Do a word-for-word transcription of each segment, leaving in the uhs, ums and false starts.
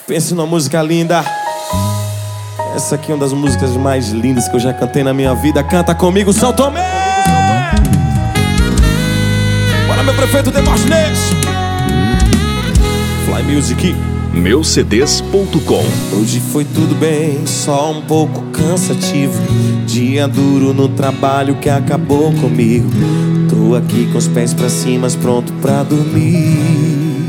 Pense numa música linda. Essa aqui é uma das músicas mais lindas que eu já cantei na minha vida. Canta comigo, São Tomé! Bora, meu prefeito Demóstenes! Fly Music meu c d s ponto com. Hoje foi tudo bem, só um pouco cansativo. Dia duro no trabalho que acabou comigo. Tô aqui com os pés pra cima, pronto pra dormir.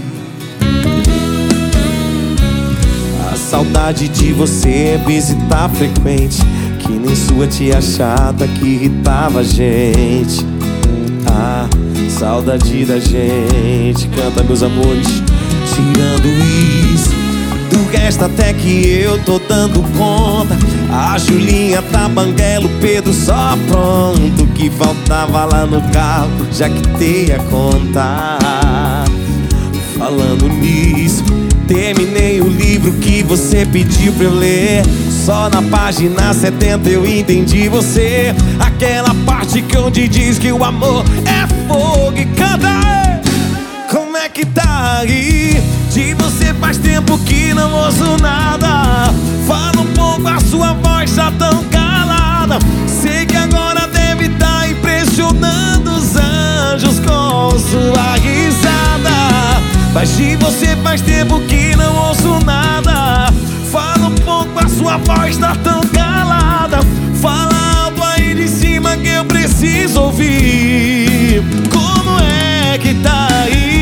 A saudade de você é visita frequente, que nem sua tia chata que irritava a gente. Ah, saudade da gente. Canta, meus amores. Tirando isso, do resto até que eu tô dando conta. A Julinha tá banguela, o Pedro só pronto. O que faltava lá no carro, já quitei a conta. Falando nisso, terminei o livro que você pediu pra eu ler. Só na página setenta eu entendi você. Aquela parte que onde diz que o amor é fogo. E canta! Como é que tá aí? De você faz tempo que não ouço nada. Fala um pouco, a sua voz tá tão calada. Sei que agora deve tá impressionando os anjos com sua risada. Mas de você faz tempo que não ouço nada. Fala um pouco, a sua voz tá tão calada. Fala alto aí de cima que eu preciso ouvir. Como é que tá aí?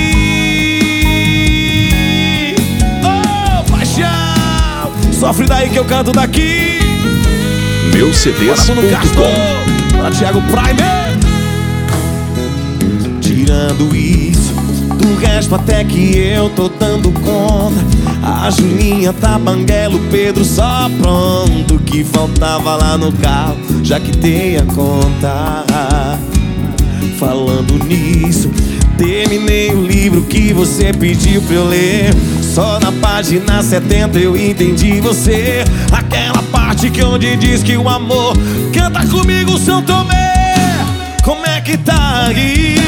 Sofre daí que eu canto daqui. meu c d s ponto com. Para Thiago Prime. Tirando isso, do resto até que eu tô dando conta. A Julinha tá banguela, o Pedro só pronto. O que faltava lá no carro, já quitei a conta. Falando nisso, terminei o livro que você pediu pra eu ler. Só na página setenta eu entendi você. Aquela parte que onde diz que o amor. Canta comigo, São Tomé. Como é que tá aí?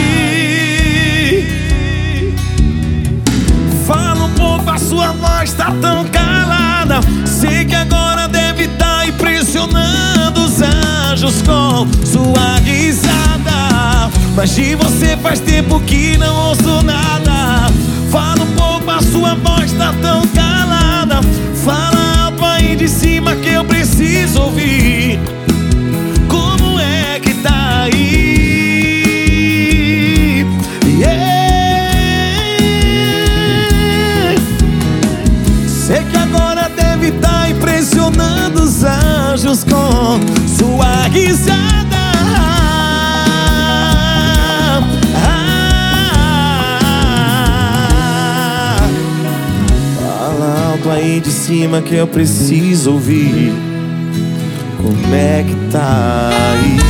Fala um pouco, a sua voz tá tão calada. Sei que agora deve tá impressionando os anjos com sua risada. Mas de você faz tempo que não ouço nada. Fala um pouco, a sua voz tá tão calada. Fala alto aí de cima que eu preciso ouvir. Como é que tá aí? Yeah. Sei que agora deve tá impressionando os anjos com sua risada. Aí de cima que eu preciso ouvir. Como é que tá aí?